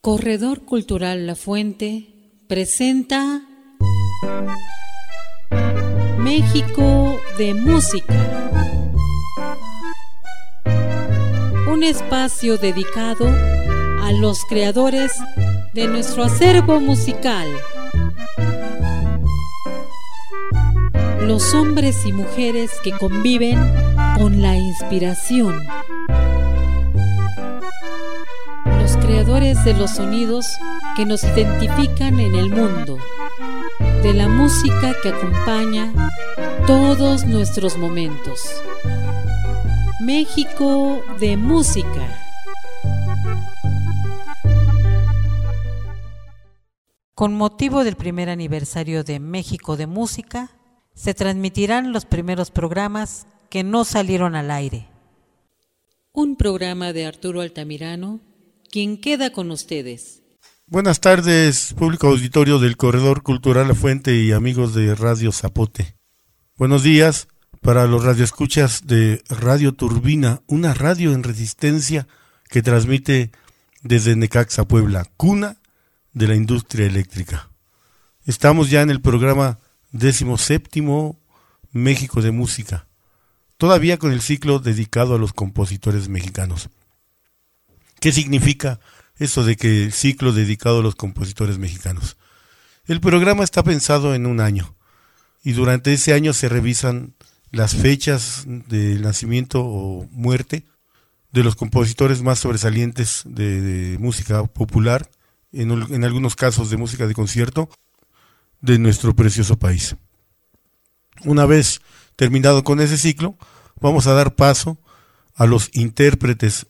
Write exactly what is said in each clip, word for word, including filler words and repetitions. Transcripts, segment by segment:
Corredor Cultural La Fuente presenta México de Música, un espacio dedicado a los creadores de nuestro acervo musical, los hombres y mujeres que conviven con la inspiración, los creadores de los sonidos que nos identifican en el mundo, de la música que acompaña todos nuestros momentos. México de Música. Con motivo del primer aniversario de México de Música, se transmitirán los primeros programas que no salieron al aire. Un programa de Arturo Altamirano, quien queda con ustedes. Buenas tardes, público auditorio del Corredor Cultural La Fuente y amigos de Radio Zapote. Buenos días para los radioescuchas de Radio Turbina, una radio en resistencia que transmite desde Necaxa, Puebla, cuna de la industria eléctrica. Estamos ya en el programa décimo séptimo México de Música, todavía con el ciclo dedicado a los compositores mexicanos. ¿Qué significa eso de que el ciclo dedicado a los compositores mexicanos? El programa está pensado en un año y durante ese año se revisan las fechas de nacimiento o muerte de los compositores más sobresalientes de, de música popular, en, en algunos casos de música de concierto, de nuestro precioso país. Una vez terminado con ese ciclo, vamos a dar paso a los intérpretes.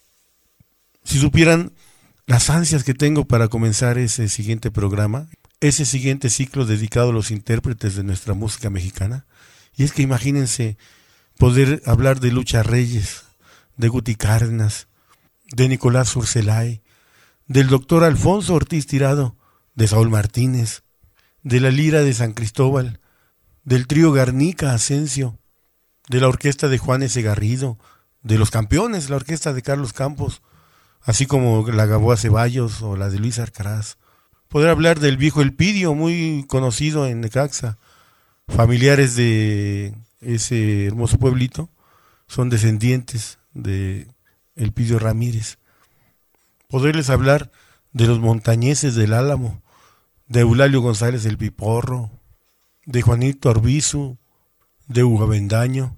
Si supieran las ansias que tengo para comenzar ese siguiente programa, ese siguiente ciclo dedicado a los intérpretes de nuestra música mexicana, y es que imagínense poder hablar de Lucha Reyes, de Guti Cárdenas, de Nicolás Urselay, del doctor Alfonso Ortiz Tirado, de Saúl Martínez, de la Lira de San Cristóbal, del trío Garnica Asensio, de la orquesta de Juan S. Garrido, de Los Campeones, la orquesta de Carlos Campos, así como la Gamboa Ceballos o la de Luis Arcaraz. Poder hablar del viejo Elpidio, muy conocido en Necaxa. Familiares de ese hermoso pueblito son descendientes de Elpidio Ramírez. Poderles hablar de los montañeses del Álamo, de Eulalio González el Piporro, de Juanito Arbizu, de Hugo Avendaño,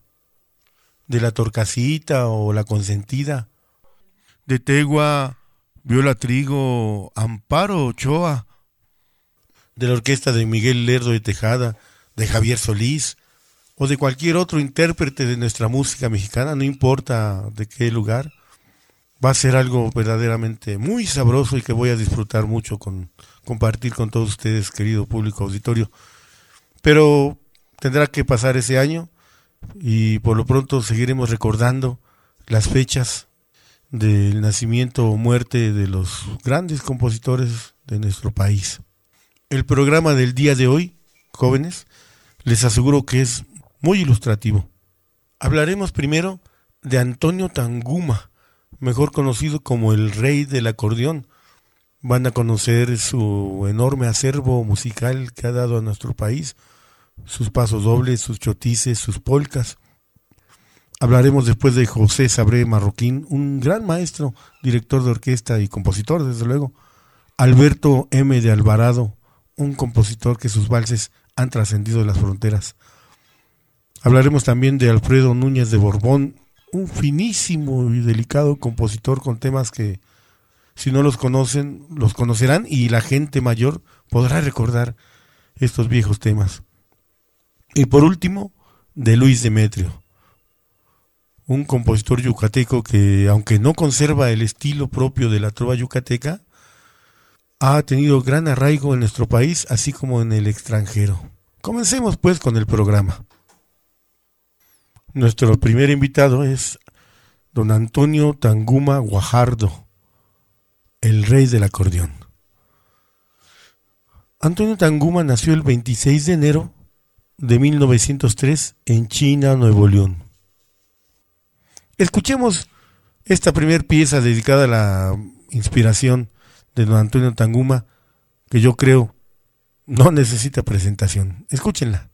de la Torcasita o la Consentida, de Tegua, Viola Trigo, Amparo Ochoa, de la orquesta de Miguel Lerdo de Tejada, de Javier Solís, o de cualquier otro intérprete de nuestra música mexicana, no importa de qué lugar. Va a ser algo verdaderamente muy sabroso y que voy a disfrutar mucho con compartir con todos ustedes, querido público auditorio. Pero tendrá que pasar ese año y por lo pronto seguiremos recordando las fechas del nacimiento o muerte de los grandes compositores de nuestro país. El programa del día de hoy, jóvenes, les aseguro que es muy ilustrativo. Hablaremos primero de Antonio Tanguma, mejor conocido como el rey del acordeón. Van a conocer su enorme acervo musical que ha dado a nuestro país, sus pasos dobles, sus chotices, sus polcas. Hablaremos después de José Sabré Marroquín, un gran maestro, director de orquesta y compositor, desde luego. Alberto M. de Alvarado, un compositor que sus valses han trascendido las fronteras. Hablaremos también de Alfredo Núñez de Borbón, un finísimo y delicado compositor con temas que, si no los conocen, los conocerán y la gente mayor podrá recordar estos viejos temas. Y por último, de Luis Demetrio, un compositor yucateco que, aunque no conserva el estilo propio de la trova yucateca, ha tenido gran arraigo en nuestro país, así como en el extranjero. Comencemos pues con el programa. Nuestro primer invitado es don Antonio Tanguma Guajardo, el rey del acordeón. Antonio Tanguma nació el veintiséis de enero de mil novecientos tres en China, Nuevo León. Escuchemos esta primer pieza dedicada a la inspiración de don Antonio Tanguma, que yo creo no necesita presentación. Escúchenla.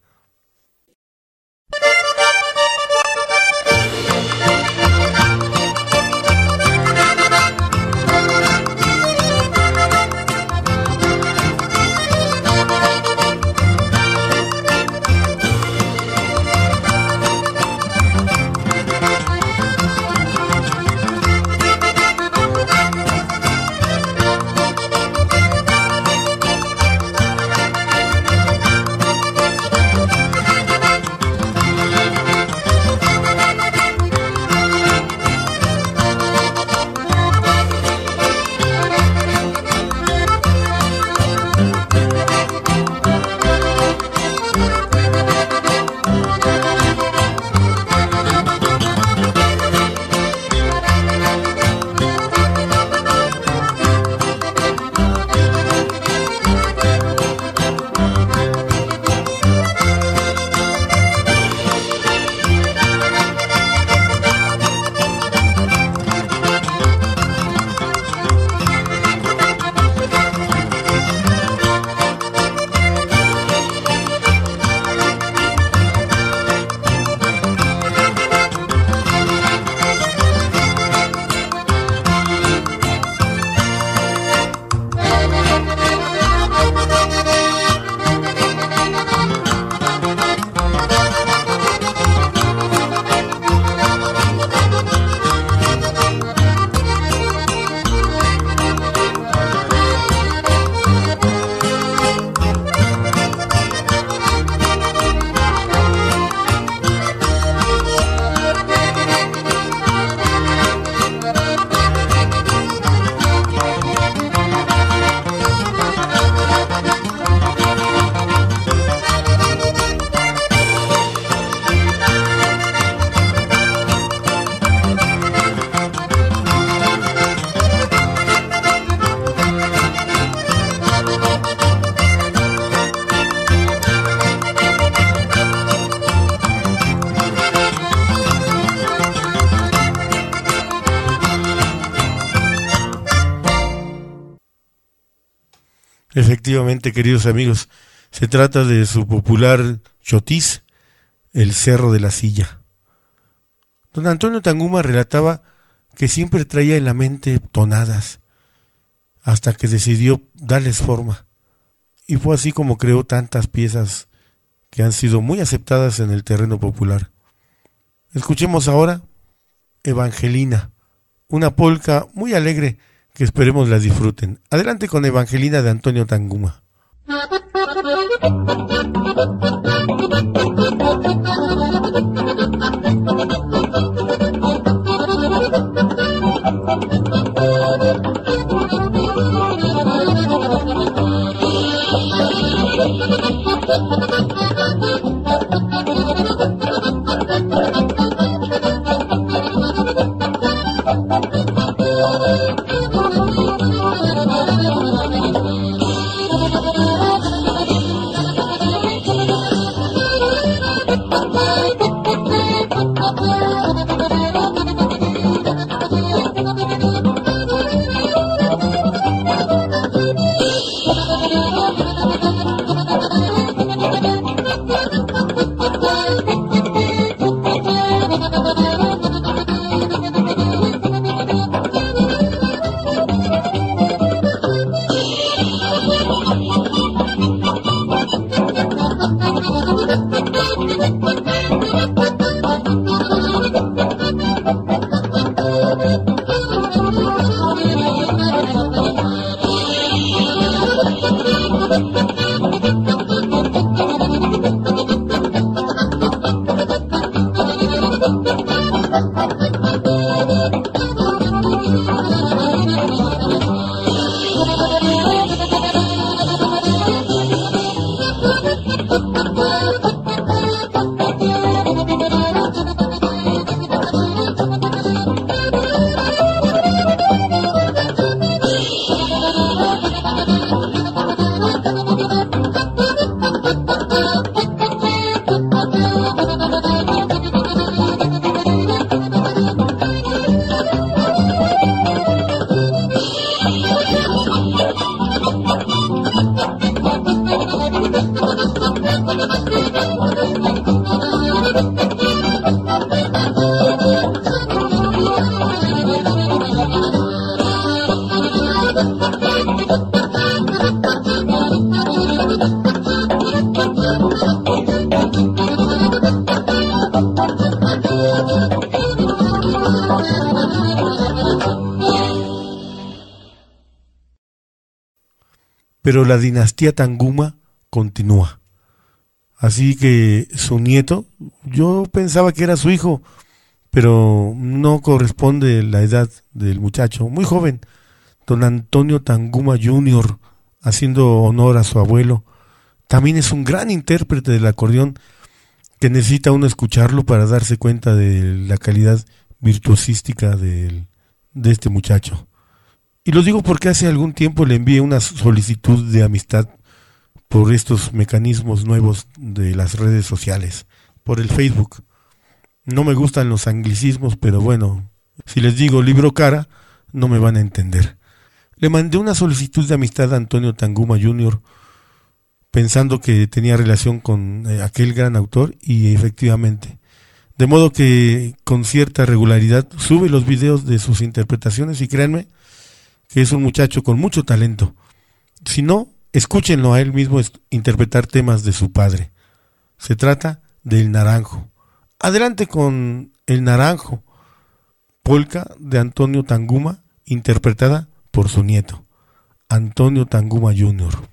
Efectivamente, queridos amigos, se trata de su popular chotis, el Cerro de la Silla. Don Antonio Tanguma relataba que siempre traía en la mente tonadas, hasta que decidió darles forma. Y fue así como creó tantas piezas que han sido muy aceptadas en el terreno popular. Escuchemos ahora Evangelina, una polca muy alegre que esperemos la disfruten. Adelante con Evangelina de Antonio Tanguma. pero la dinastía Tanguma continúa. Así que su nieto, yo pensaba que era su hijo, pero no corresponde la edad del muchacho, muy joven, don Antonio Tanguma junior, haciendo honor a su abuelo. También es un gran intérprete del acordeón que necesita uno escucharlo para darse cuenta de la calidad virtuosística de, de este muchacho. Y lo digo porque hace algún tiempo le envié una solicitud de amistad por estos mecanismos nuevos de las redes sociales, por el Facebook. No me gustan los anglicismos, pero bueno, si les digo libro cara, no me van a entender. Le mandé una solicitud de amistad a Antonio Tanguma junior, pensando que tenía relación con eh, aquel gran autor, y efectivamente. De modo que con cierta regularidad sube los videos de sus interpretaciones, y créanme que es un muchacho con mucho talento. Si no, escúchenlo a él mismo interpretar temas de su padre. Se trata de El Naranjo. Adelante con El Naranjo, polca de Antonio Tanguma, interpretada por su nieto, Antonio Tanguma junior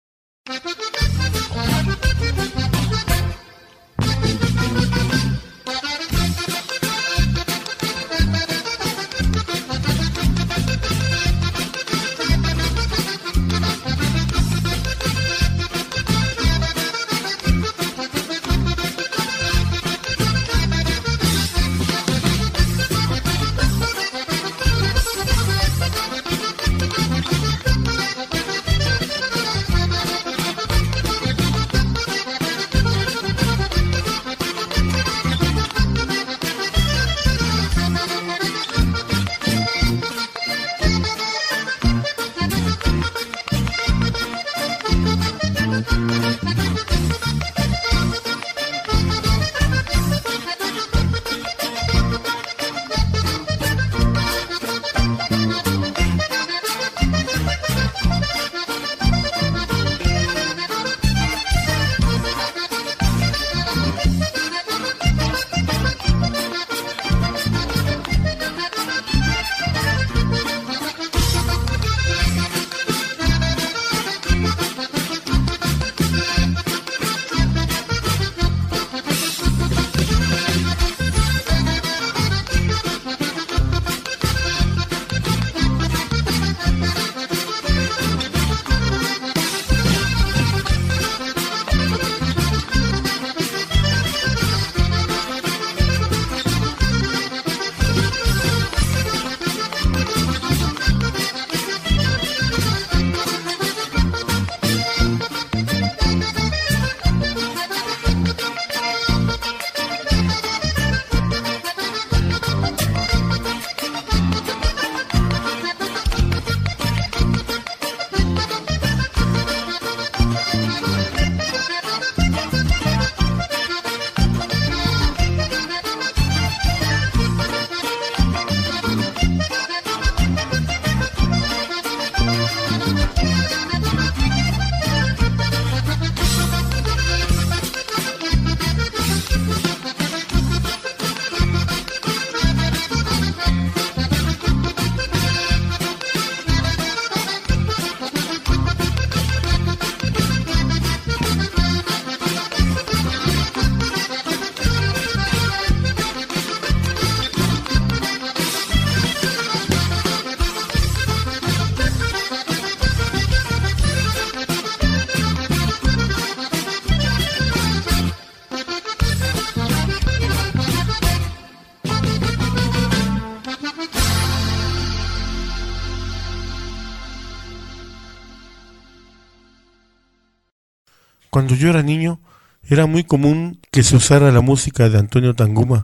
Cuando yo era niño, era muy común que se usara la música de Antonio Tanguma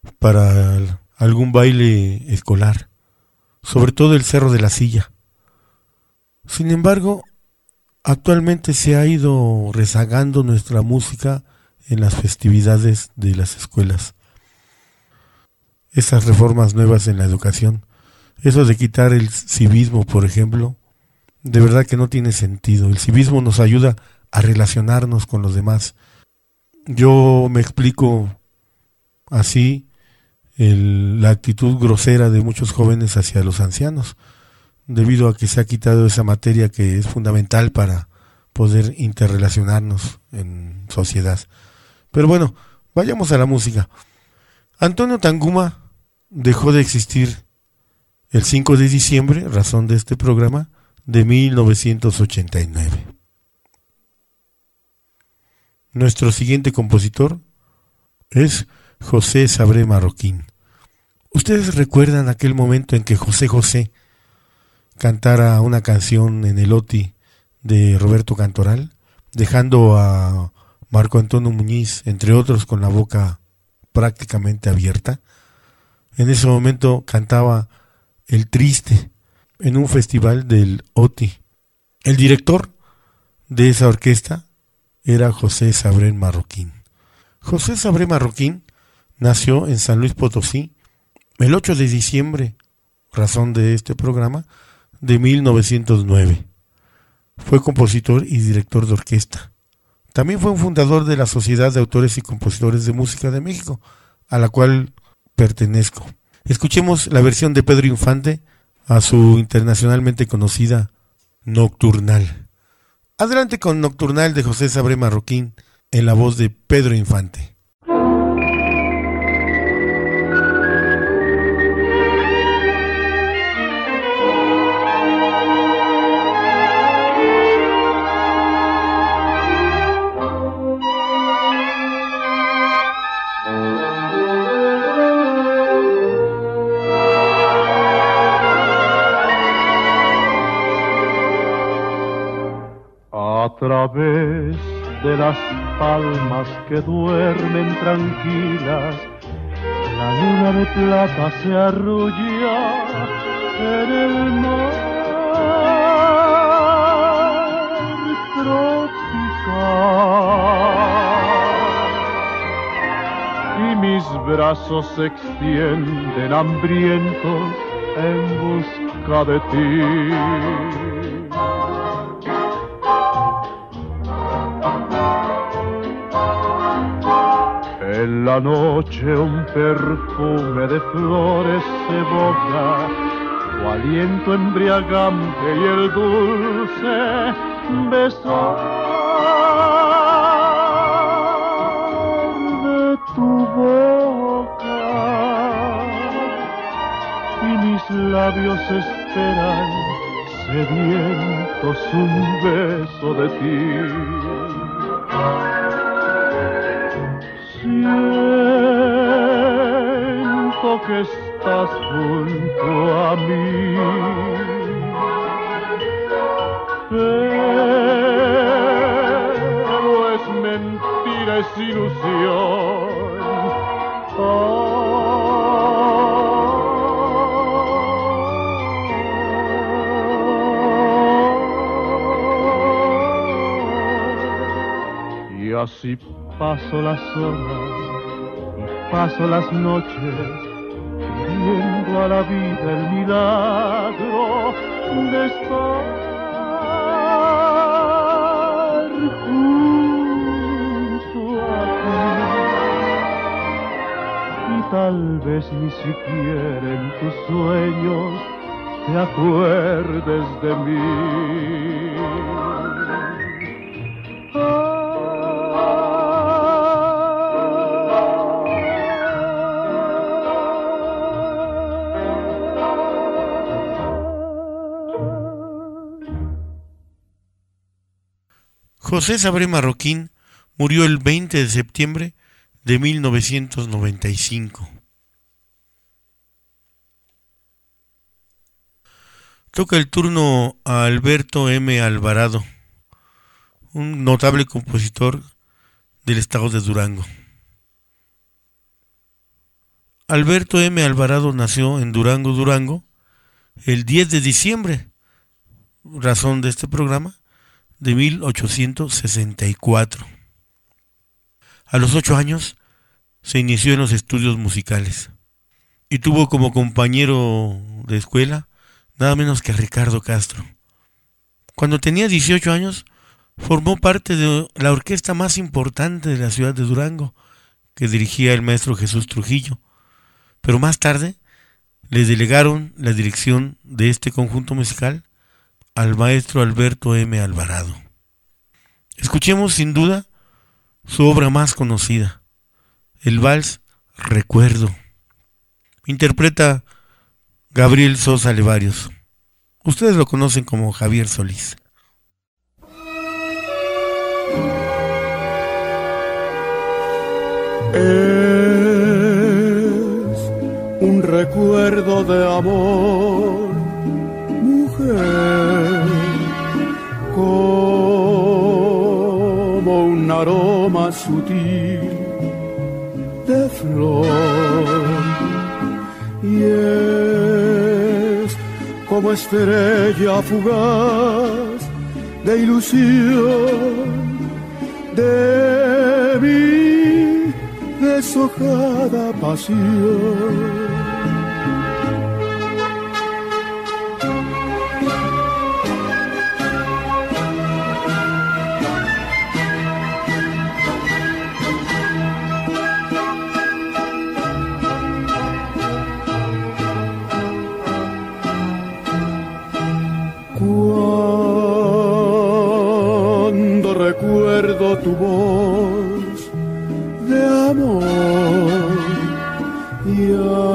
para algún baile escolar, sobre todo el Cerro de la Silla. Sin embargo, actualmente se ha ido rezagando nuestra música en las festividades de las escuelas. Esas reformas nuevas en la educación, eso de quitar el civismo, por ejemplo, de verdad que no tiene sentido. El civismo nos ayuda a relacionarnos con los demás. Yo me explico así el, la actitud grosera de muchos jóvenes hacia los ancianos. debido a que se ha quitado esa materia que es fundamental para poder interrelacionarnos en sociedad. Pero bueno, vayamos a la música. Antonio Tanguma dejó de existir el cinco de diciembre, razón de este programa, de mil novecientos ochenta y nueve. Nuestro siguiente compositor es José Sabré Marroquín. ¿Ustedes recuerdan aquel momento en que José José cantara una canción en el OTI de Roberto Cantoral, dejando a Marco Antonio Muñiz, entre otros, con la boca prácticamente abierta? En ese momento cantaba El Triste en un festival del OTI. El director de esa orquesta era José Sabré Marroquín. José Sabré Marroquín nació en San Luis Potosí el ocho de diciembre, razón de este programa, de mil novecientos nueve. Fue compositor y director de orquesta. También fue un fundador de la Sociedad de Autores y Compositores de Música de México, a la cual pertenezco. Escuchemos la versión de Pedro Infante a su internacionalmente conocida Nocturnal. Adelante con Nocturnal de José Sabré Marroquín en la voz de Pedro Infante. A través de las palmas que duermen tranquilas, la luna de plata se arrulla en el mar tropical, y mis brazos se extienden hambrientos en busca de ti. En la noche un perfume de flores se evoca, tu aliento embriagante y el dulce besar de tu boca, y mis labios esperan sedientos un beso de ti. Siento que estás junto a mí, pero es mentira, es ilusión. Oh. Y así paso las horas y paso las noches pidiendo a la vida el milagro de estar junto a ti. Y tal vez ni siquiera en tus sueños te acuerdes de mí. José Sabré Marroquín murió el veinte de septiembre de mil novecientos noventa y cinco. Toca el turno a Alberto M. Alvarado, un notable compositor del estado de Durango. Alberto M. Alvarado nació en Durango, Durango, el diez de diciembre, razón de este programa, de mil ochocientos sesenta y cuatro. A los ocho años se inició en los estudios musicales y tuvo como compañero de escuela nada menos que a Ricardo Castro. Cuando tenía dieciocho años formó parte de la orquesta más importante de la ciudad de Durango, que dirigía el maestro Jesús Trujillo, pero más tarde le delegaron la dirección de este conjunto musical al maestro Alberto M. Alvarado. Escuchemos sin duda su obra más conocida, el vals Recuerdo. Interpreta Gabriel Sosa Levarios. Ustedes lo conocen como Javier Solís. Es un recuerdo de amor, mujer, como un aroma sutil de flor, y es como estrella fugaz de ilusión de mi deshojada pasión. Cuando recuerdo tu voz de amor y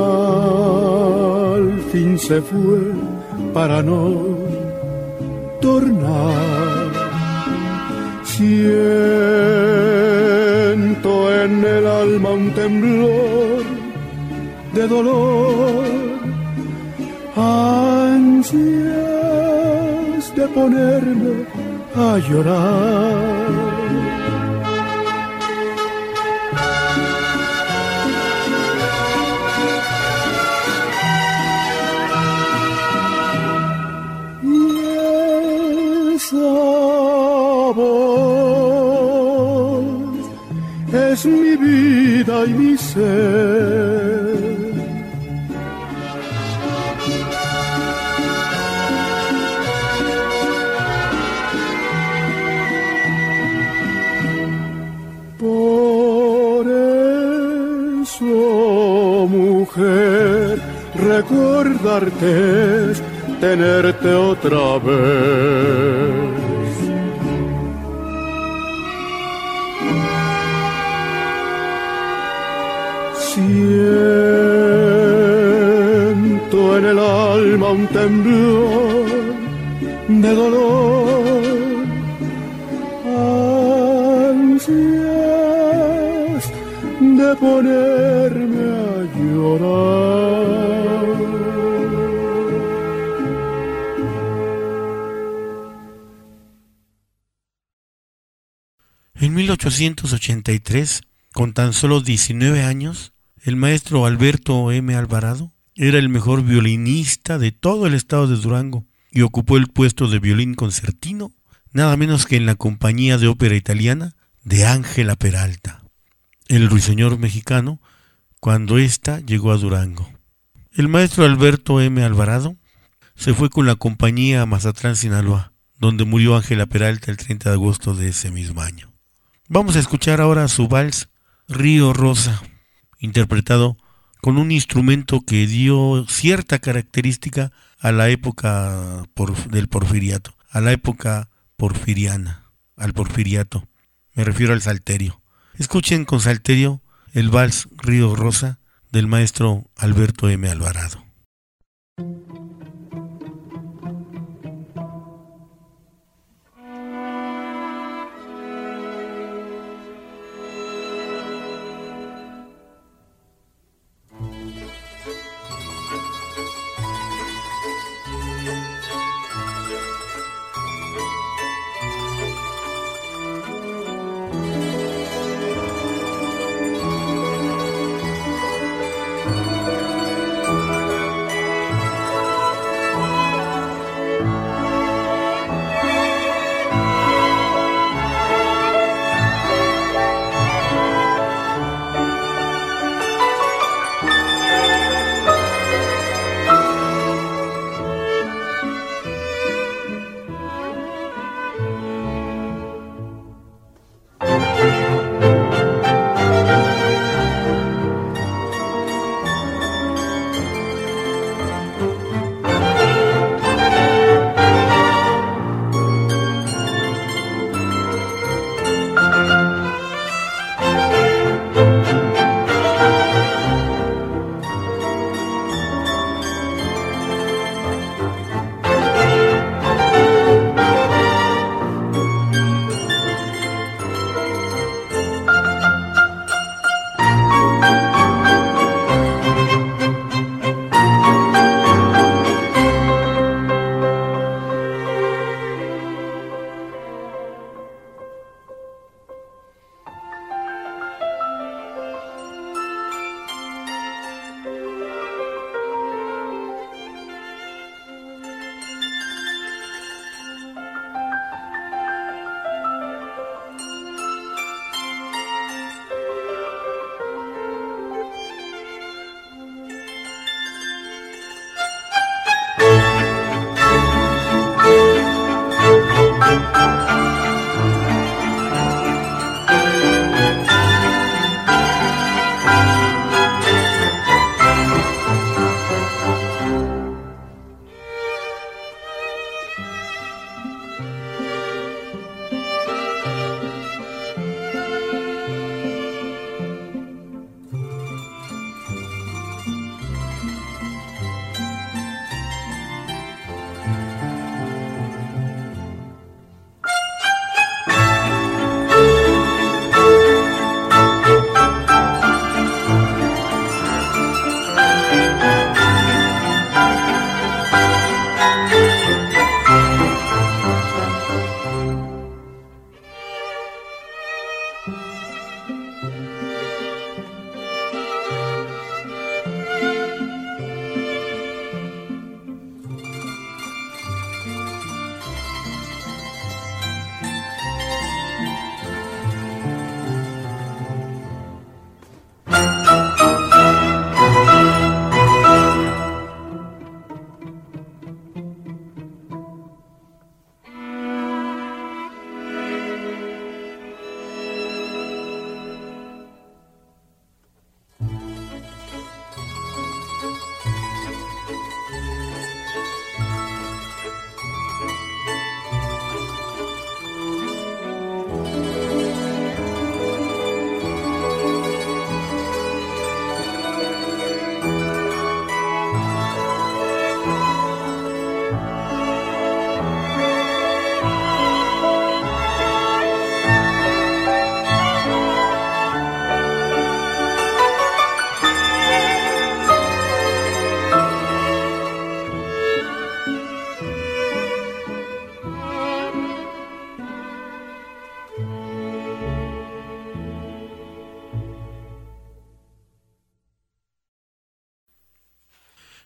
al fin se fue para no tornar, siento en el alma un temblor de dolor, ansias de ponerme a llorar. Y esa voz es mi vida y mi ser. Mujer, recordarte es tenerte otra vez. Siento en el alma un temblor de dolor, ansias de ponerme a llorar. En mil ochocientos ochenta y tres, con tan solo diecinueve años, el maestro Alberto M. Alvarado era el mejor violinista de todo el estado de Durango y ocupó el puesto de violín concertino, nada menos que en la compañía de ópera italiana de Ángela Peralta, el ruiseñor mexicano, cuando ésta llegó a Durango. El maestro Alberto M. Alvarado se fue con la compañía a Mazatlán, Sinaloa, donde murió Ángela Peralta el treinta de agosto de ese mismo año. Vamos a escuchar ahora su vals Río Rosa, interpretado con un instrumento que dio cierta característica a la época por, del porfiriato, a la época porfiriana, al porfiriato. Me refiero al salterio. Escuchen con salterio el vals Río Rosa del maestro Alberto M. Alvarado.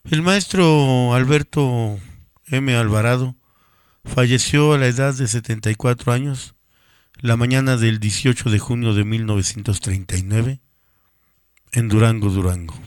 El maestro Alberto M. Alvarado falleció a la edad de setenta y cuatro años la mañana del dieciocho de junio de mil novecientos treinta y nueve en Durango, Durango.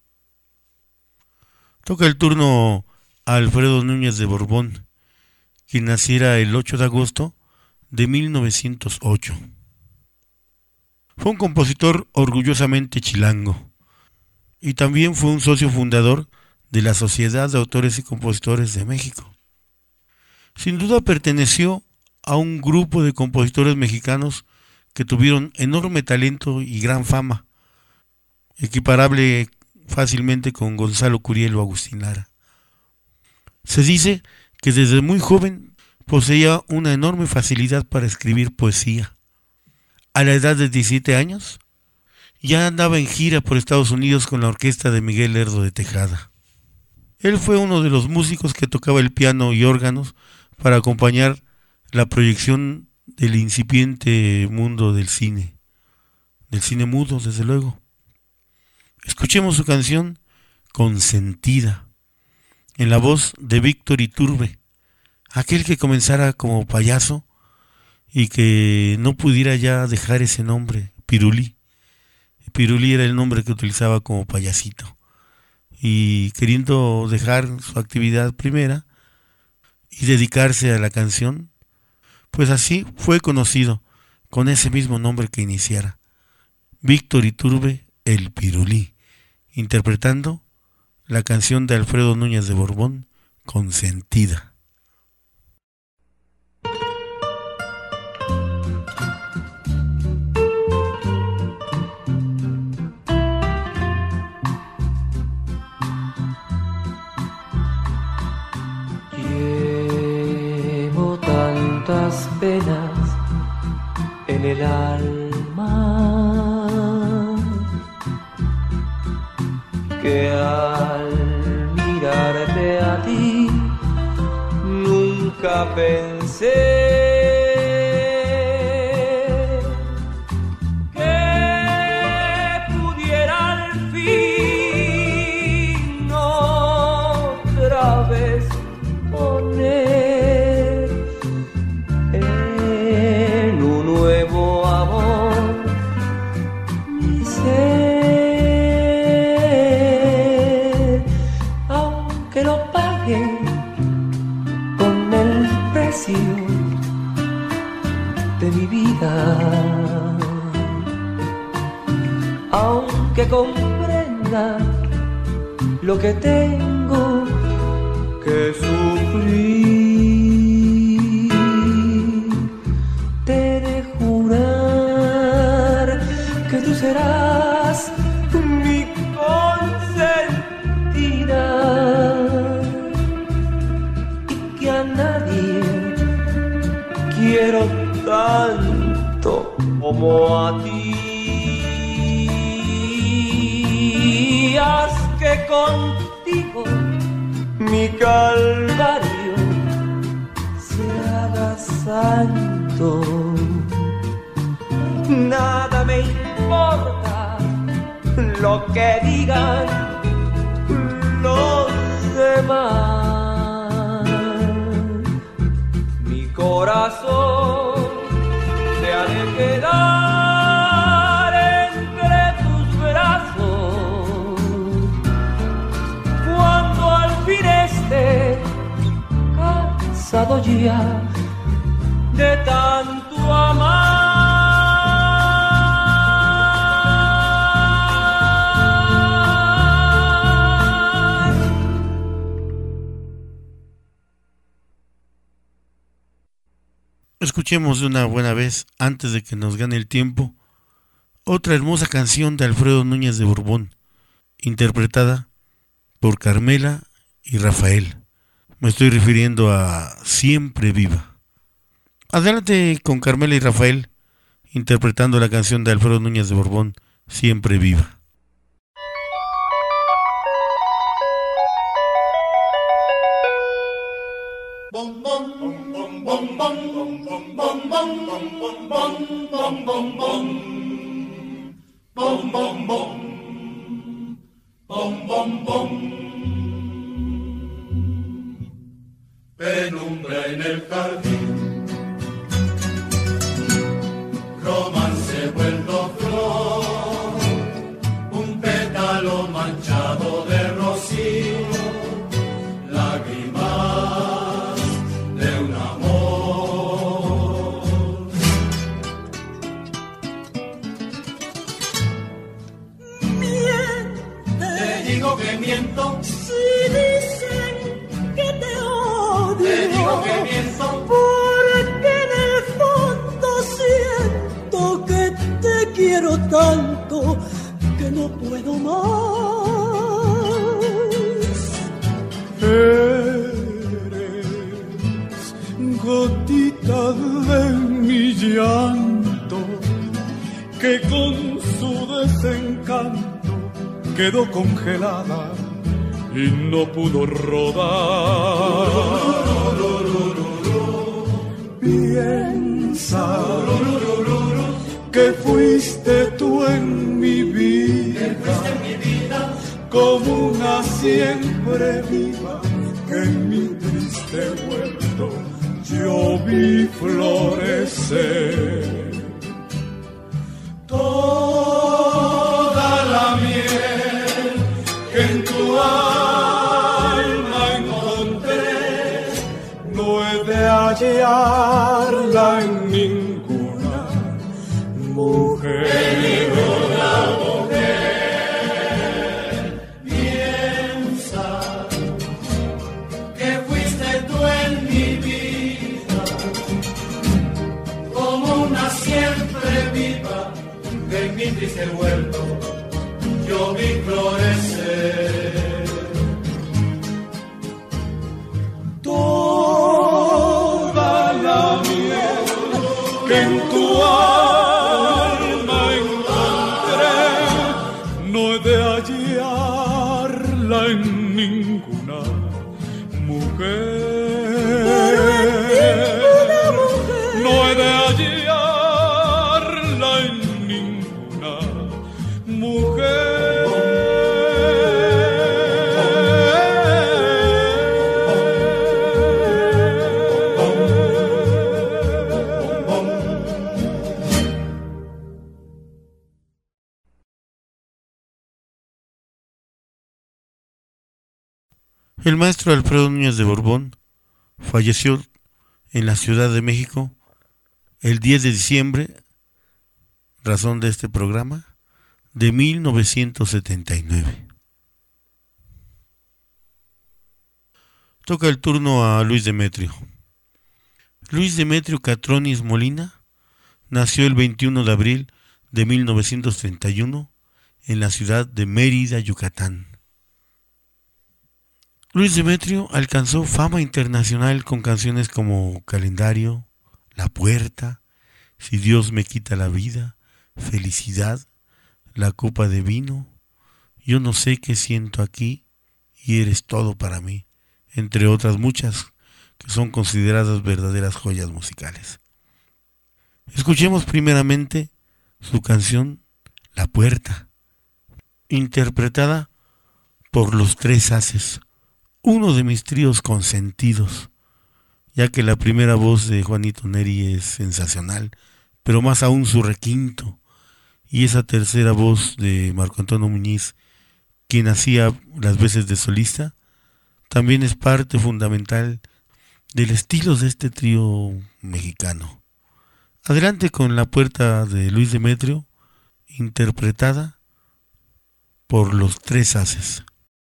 Toca el turno a Alfredo Núñez de Borbón, quien naciera el ocho de agosto de mil novecientos ocho. Fue un compositor orgullosamente chilango y también fue un socio fundador de la Sociedad de Autores y Compositores de México. Sin duda perteneció a un grupo de compositores mexicanos que tuvieron enorme talento y gran fama, equiparable fácilmente con Gonzalo Curiel o Agustín Lara. Se dice que desde muy joven poseía una enorme facilidad para escribir poesía. A la edad de diecisiete años, ya andaba en gira por Estados Unidos con la orquesta de Miguel Lerdo de Tejada. Él fue uno de los músicos que tocaba el piano y órganos para acompañar la proyección del incipiente mundo del cine, del cine mudo, desde luego. Escuchemos su canción Consentida, en la voz de Víctor Iturbe, aquel que comenzara como payaso y que no pudiera ya dejar ese nombre, Pirulí. Pirulí era el nombre que utilizaba como payasito, y queriendo dejar su actividad primera y dedicarse a la canción, pues así fue conocido con ese mismo nombre que iniciara, Víctor Iturbe, el Pirulí, interpretando la canción de Alfredo Núñez de Borbón, Consentida. Llevo tantas penas en el alma que al mirarte a ti nunca pensé que pudiera al fin otra vez poner en un nuevo amor mi ser, aunque lo pague con el precio de mi vida, aunque comprenda lo que tengo que sufrir, te de jurar que tú serás mi consentida y que a nadie quiero tanto como a ti. Haz que contigo mi calvario se haga santo. Nada me importa lo que digan los demás. Mi corazón se ha de quedar entre tus brazos cuando al fin esté cansado ya de tanto amar. Escuchemos de una buena vez, antes de que nos gane el tiempo, otra hermosa canción de Alfredo Núñez de Borbón, interpretada por Carmela y Rafael. Me estoy refiriendo a Siempre Viva. Adelante con Carmela y Rafael, interpretando la canción de Alfredo Núñez de Borbón, Siempre Viva. Bom bom bom bom bom bom bom bom bom bom bom bom bom bom bom bom bom bom bom. penumbra en el jardín, romance vuelto flor, un pétalo manchado de rocío, lágrimas de un amor. Miente, Te digo que miento, si dicen que te odio, te digo que miento, porque en el fondo siento que te quiero tanto que no puedo más. Eres gotita de mi llanto que con su desencanto quedó congelada y no pudo rodar. Piensa que fuiste tú en mi vida, como una siempre viva que en mi triste huerto yo vi florecer. Toda la miel que en tu alma encontré, no he de hallarla en ninguna mujer. En ninguna mujer. Piensa que fuiste tú en mi vida, como una siempre viva que en mi triste huerto yo vi florecer. Toda la miel que en tu alma encontré, no he de hallarla en ninguna mujer. No he de hallarla en ninguna mujer. El maestro Alfredo Núñez de Borbón falleció en la Ciudad de México el diez de diciembre, razón de este programa, de mil novecientos setenta y nueve. Toca el turno a Luis Demetrio. Luis Demetrio Catronis Molina nació el veintiuno de abril de mil novecientos treinta y uno en la ciudad de Mérida, Yucatán. Luis Demetrio alcanzó fama internacional con canciones como Calendario, La Puerta, Si Dios me quita la vida, Felicidad, La copa de vino, Yo no sé qué siento aquí y eres todo para mí, entre otras muchas que son consideradas verdaderas joyas musicales. Escuchemos primeramente su canción La Puerta, interpretada por Los Tres Haces, uno de mis tríos consentidos, ya que la primera voz de Juanito Neri es sensacional, pero más aún su requinto, y esa tercera voz de Marco Antonio Muñiz, quien hacía las veces de solista, también es parte fundamental del estilo de este trío mexicano. Adelante con La Puerta de Luis Demetrio, interpretada por Los Tres Haces.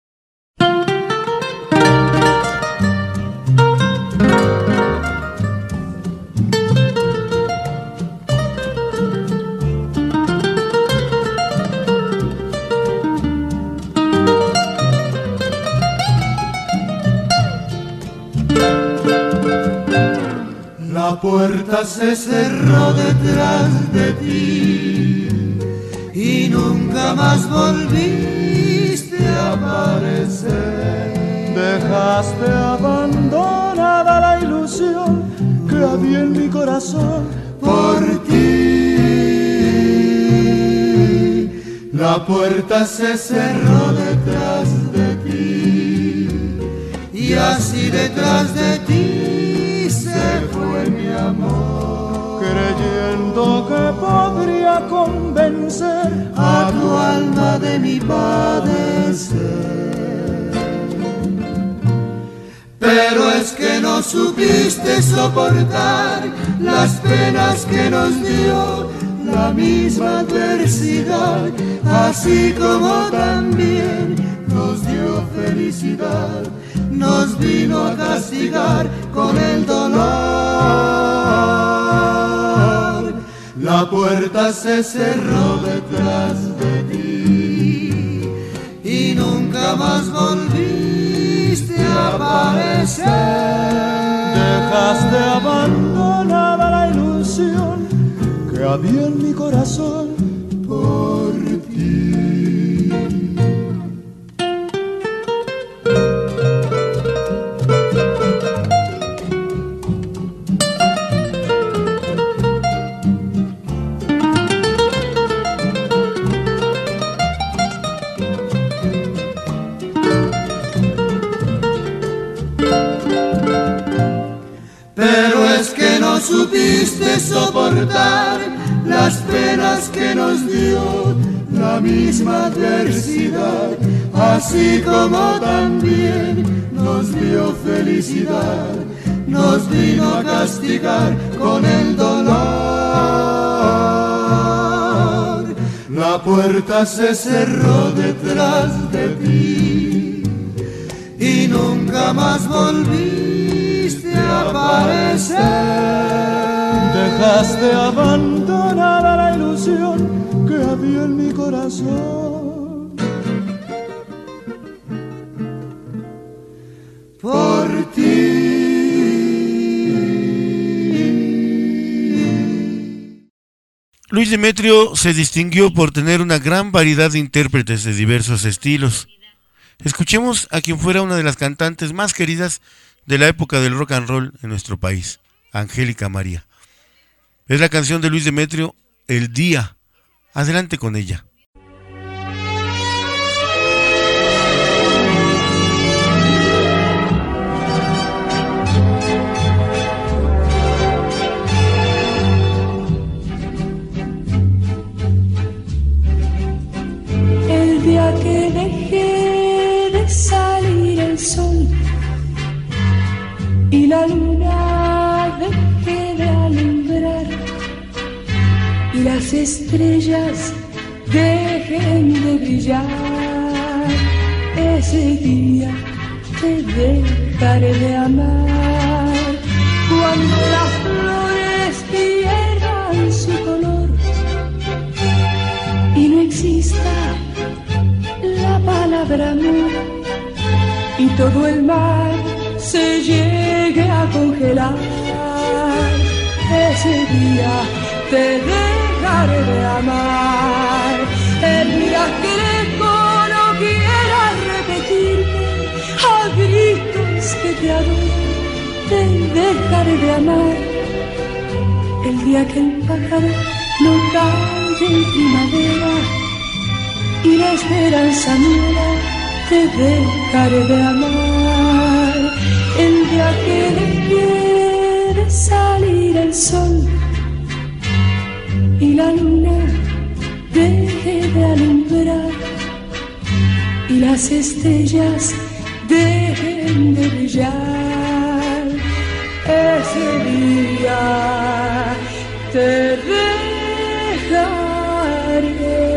La puerta se cerró detrás de ti y nunca más volviste a aparecer. Dejaste abandonada la ilusión que había en mi corazón por ti. La puerta se cerró detrás de ti y y así detrás de ti se fue mi amor, creyendo que podría convencer a tu alma de mi padecer. Pero es que no supiste soportar las penas que nos dio la misma adversidad, así como también nos dio felicidad, nos vino a castigar con el dolor. La puerta se cerró detrás de ti y nunca más volviste a aparecer. Dejaste abandonada la ilusión que había en mi corazón por ti. Supiste soportar las penas que nos dio la misma adversidad, así como también nos dio felicidad, nos vino a castigar con el dolor. La puerta se cerró detrás de ti y nunca más volviste a aparecer. Dejaste abandonada la ilusión que había en mi corazón por ti. Luis Demetrio se distinguió por tener una gran variedad de intérpretes de diversos estilos. Escuchemos a quien fuera una de las cantantes más queridas de la época del rock and roll en nuestro país, Angélica María. Es la canción de Luis Demetrio, El Día. Adelante con ella. El día que dejé de salir el sol y la luna dejé de alumbrar y las estrellas dejen de brillar, ese día te dejaré de amar. Cuando las flores pierdan su color y no exista la palabra amor y todo el mar se llegue a congelar, ese día te dejaré de amar. El día que lejos no quieras repetirme a gritos que te adoro, te dejaré de amar. El día que el pájaro no cante en primavera y la esperanza muera, te dejaré de amar. El día que deje de salir el sol y la luna deje de alumbrar y las estrellas dejen de brillar, ese día te dejaré.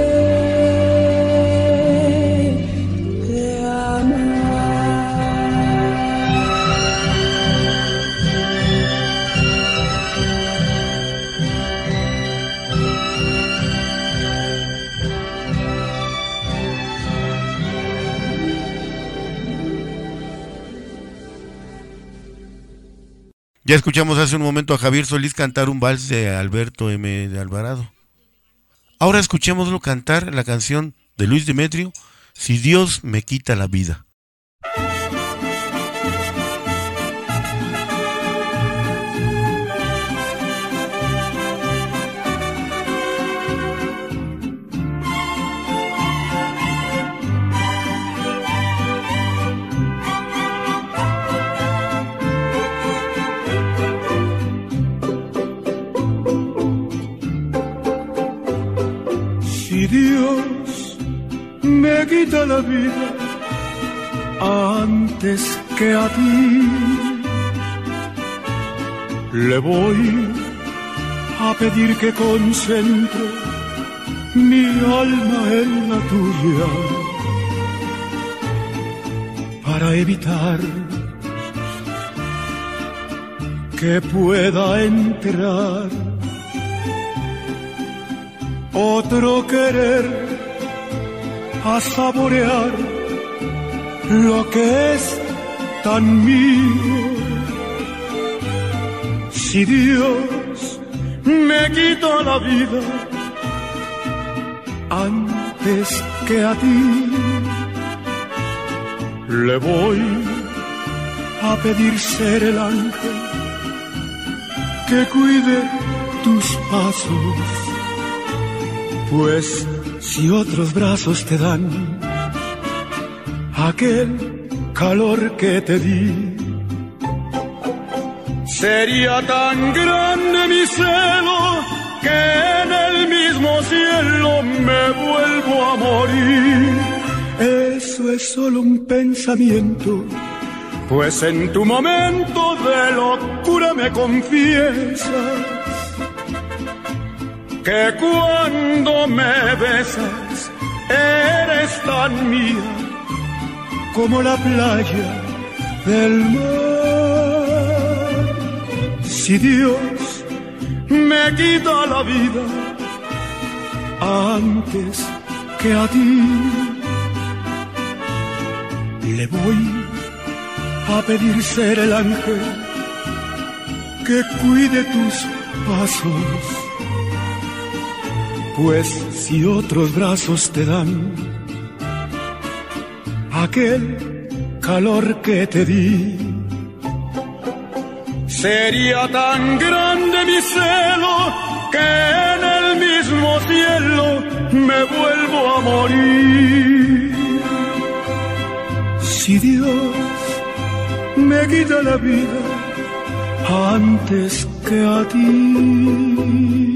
Ya escuchamos hace un momento a Javier Solís cantar un vals de Alberto M. de Alvarado. Ahora escuchémoslo cantar la canción de Luis Demetrio, Si Dios me quita la vida. Dios me quita la vida antes que a ti, le voy a pedir que concentre mi alma en la tuya para evitar que pueda entrar otro querer a saborear lo que es tan mío. Si Dios me quita la vida antes que a ti, le voy a pedir ser el ángel que cuide tus pasos, pues si otros brazos te dan aquel calor que te di, sería tan grande mi celo que en el mismo cielo me vuelvo a morir. Eso es solo un pensamiento, pues en tu momento de locura me confiesas que cuando me besas eres tan mía como la playa del mar. Si Dios me quita la vida antes que a ti, le voy a pedir ser el ángel que cuide tus pasos, pues si otros brazos te dan aquel calor que te di, sería tan grande mi celo que en el mismo cielo me vuelvo a morir. Si Dios me quita la vida antes que a ti.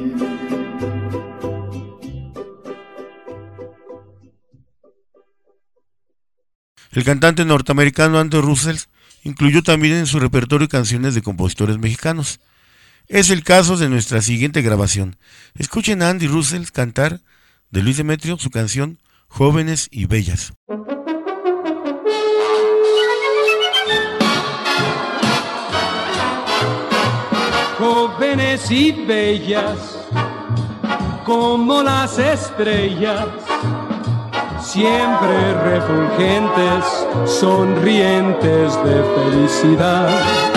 El cantante norteamericano Andy Russell incluyó también en su repertorio canciones de compositores mexicanos. Es el caso de nuestra siguiente grabación. Escuchen a Andy Russell cantar de Luis Demetrio su canción Jóvenes y Bellas. Jóvenes y bellas, como las estrellas, siempre refulgentes, sonrientes de felicidad.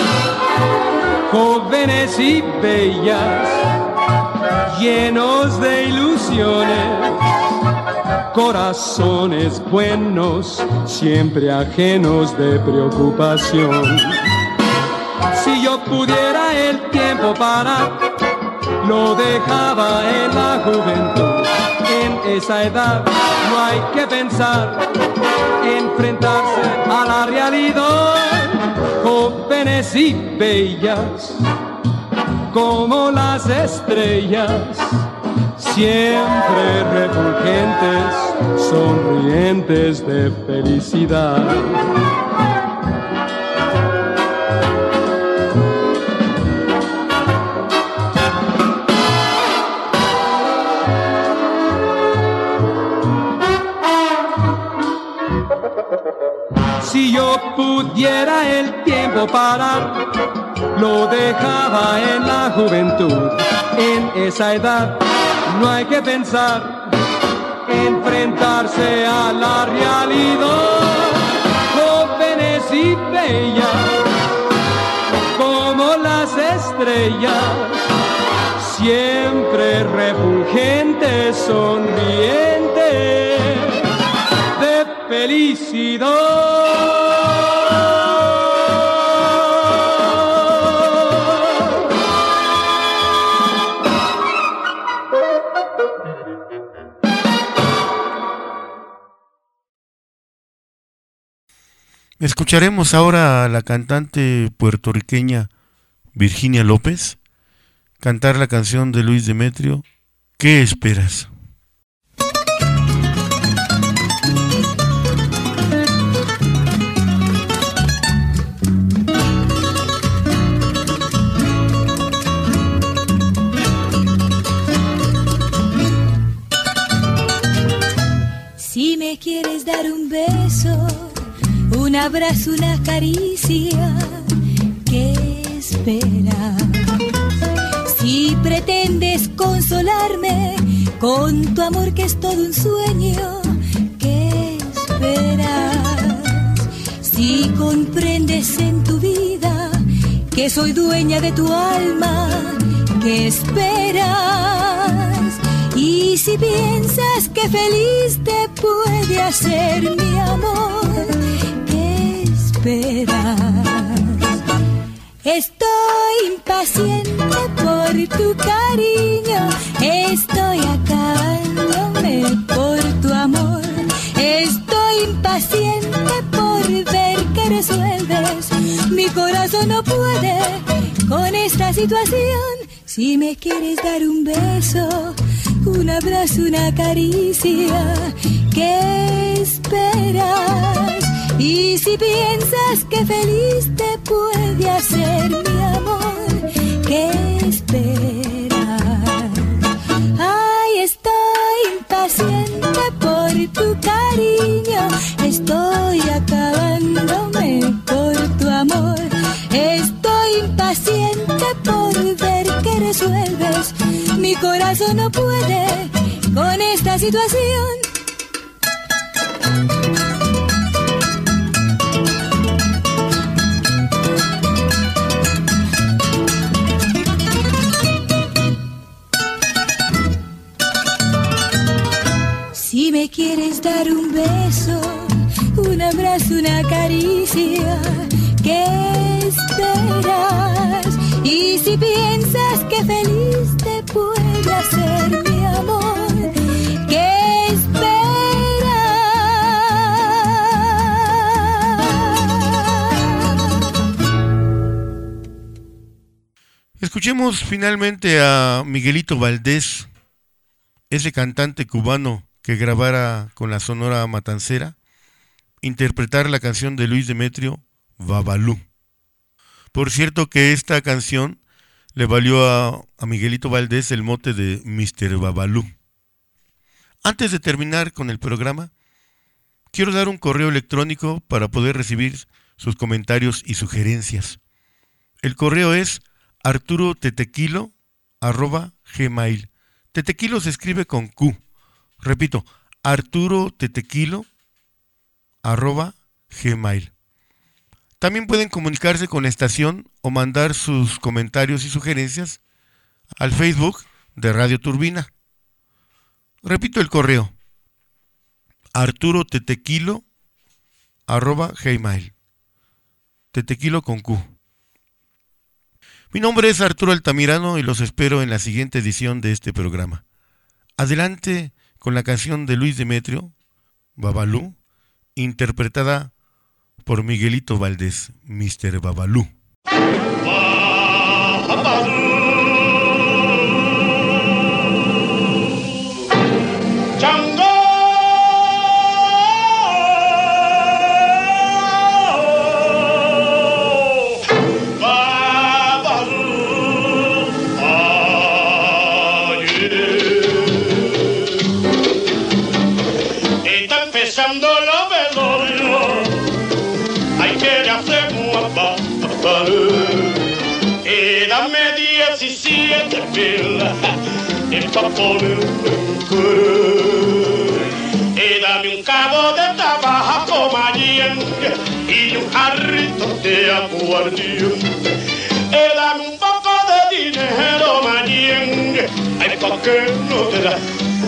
Jóvenes y bellas, llenos de ilusiones, corazones buenos, siempre ajenos de preocupación. Si yo pudiera el tiempo parar, lo dejaba en la juventud. En esa edad no hay que pensar, enfrentarse a la realidad. Jóvenes y bellas, como las estrellas, siempre refulgentes, sonrientes de felicidad. Si yo pudiera el tiempo parar, lo dejaba en la juventud. En esa edad no hay que pensar, enfrentarse a la realidad. Jóvenes y bellas, como las estrellas, siempre refulgentes, sonrientes de felicidad. Escucharemos ahora a la cantante puertorriqueña Virginia López cantar la canción de Luis Demetrio, ¿Qué esperas? quieres dar un beso, un abrazo, una caricia, ¿qué esperas? Si pretendes consolarme con tu amor que es todo un sueño, ¿qué esperas? Si comprendes en tu vida que soy dueña de tu alma, ¿qué esperas? Y si piensas que feliz te puede hacer mi amor, ¿qué esperas? Estoy impaciente por tu cariño, estoy acabándome por tu amor. Estoy impaciente por ver que resuelves, mi corazón no puede con esta situación. Si me quieres dar un beso, un abrazo, una caricia, ¿qué esperas? Y si piensas que feliz te puede hacer mi amor, ¿qué esperas? Ay, estoy impaciente por tu cariño, estoy acabándome por tu amor. Estoy impaciente por ver que resuelves, mi corazón no puede con esta situación. Si me quieres dar un beso, un abrazo, una caricia, ¿qué esperas? Y si piensas que feliz te puede hacer mi amor, ¿qué esperas? Escuchemos finalmente a Miguelito Valdés, ese cantante cubano que grabara con la Sonora Matancera, interpretar la canción de Luis Demetrio, Babalú. Por cierto que esta canción le valió a, a Miguelito Valdés el mote de mister Babalú. Antes de terminar con el programa, quiero dar un correo electrónico para poder recibir sus comentarios y sugerencias. El correo es arturotetequilo arroba gmail. Tetequilo se escribe con Q. Repito, arturotetequilo arroba gmail. También pueden comunicarse con la estación o mandar sus comentarios y sugerencias al Facebook de Radio Turbina. Repito el correo, arturotetequilo arroba gmail. Tetequilo con Q. Mi nombre es Arturo Altamirano y los espero en la siguiente edición de este programa. Adelante con la canción de Luis Demetrio, Babalú, interpretada por Miguelito Valdés, mister Babalú. Y dame diecisiete mil para poner un coro. Y dame un cabo de tabaco mayengue y un jarrito de aguardiente. Y dame un poco de dinero mayengue, ay, pa' que no te da.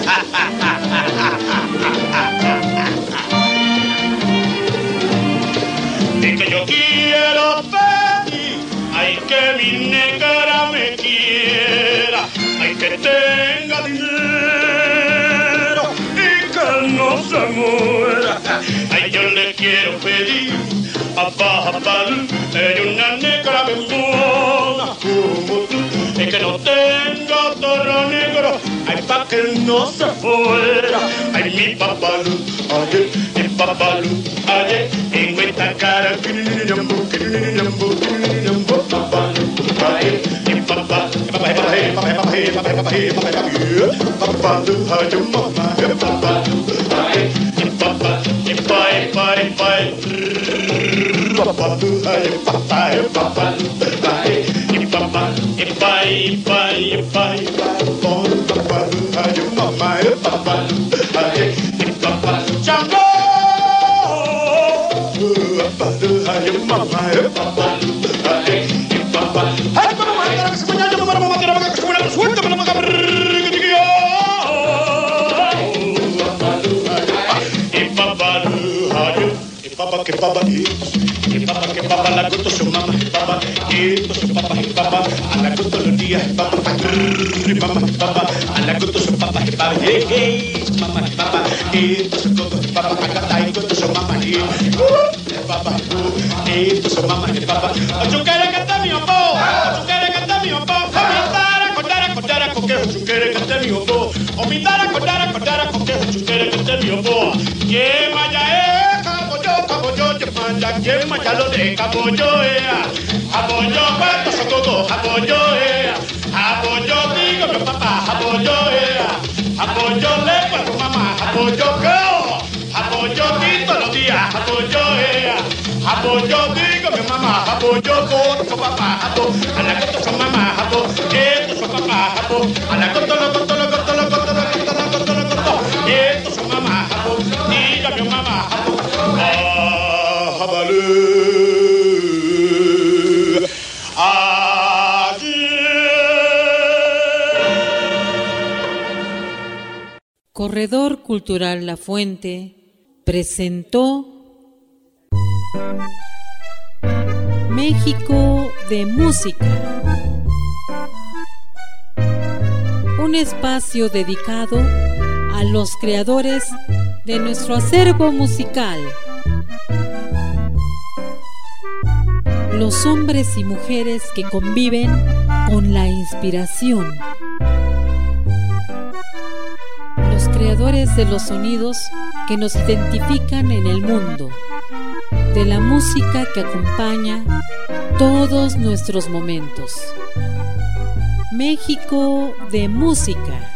Y que yo quiero pedir, ay, que mi negra me quiera, ay, que tenga dinero y que no se muera. Ay, yo le quiero pedir a Babalú, ella una negra bembona como tú, y que no tenga otro negro, ay, pa' que no se fuera. Ay, mi Babalú, ay, mi Babalú, ay, en esta cara que ni nyambo, que ni nyambo, que ni nyambo, Babalú, ay, mi Babalú, Babalú, ay, Babalú, ay, mi Babalú, ay, Que papa is, que papa que papa la goto su mama, papa, que su papa que papa, a la goto los días, papa, papa, papa, a la goto su papa que papa, hey hey, mama que papa, que su goto papa, acá y goto su mama, papa, que su mama que papa, yo quiero cantar mi opo, yo quiero cantar mi opo, omitara, cordara, cordara, coque, yo quiero cantar mi opo, omitara, cordara, cordara, coque, yo quiero cantar mi opo, que vaya eh. ¿Quién más ya lo de Cabollo, ea? Apoyo, cuarto, sococo, apoyo, ea. Apoyo, digo, mi papá, apoyo, ea. Apoyo, lengua, tu mamá, apoyo, go. Apoyo, todos los días, apoyo, ea. Apoyo, digo, mi mamá, apoyo, con tu papá, apoyo. A la coto, su mamá, apoyo, esto, su papá, apoyo. A la coto, lo coto, lo coto, lo coto, lo coto, lo coto, lo coto. Esto, su mamá, apoyo. Diga, mi mamá, apoyo. Corredor Cultural La Fuente presentó México de Música, un espacio dedicado a los creadores de nuestro acervo musical, los hombres y mujeres que conviven con la inspiración, los creadores de los sonidos que nos identifican en el mundo, de la música que acompaña todos nuestros momentos. México de Música.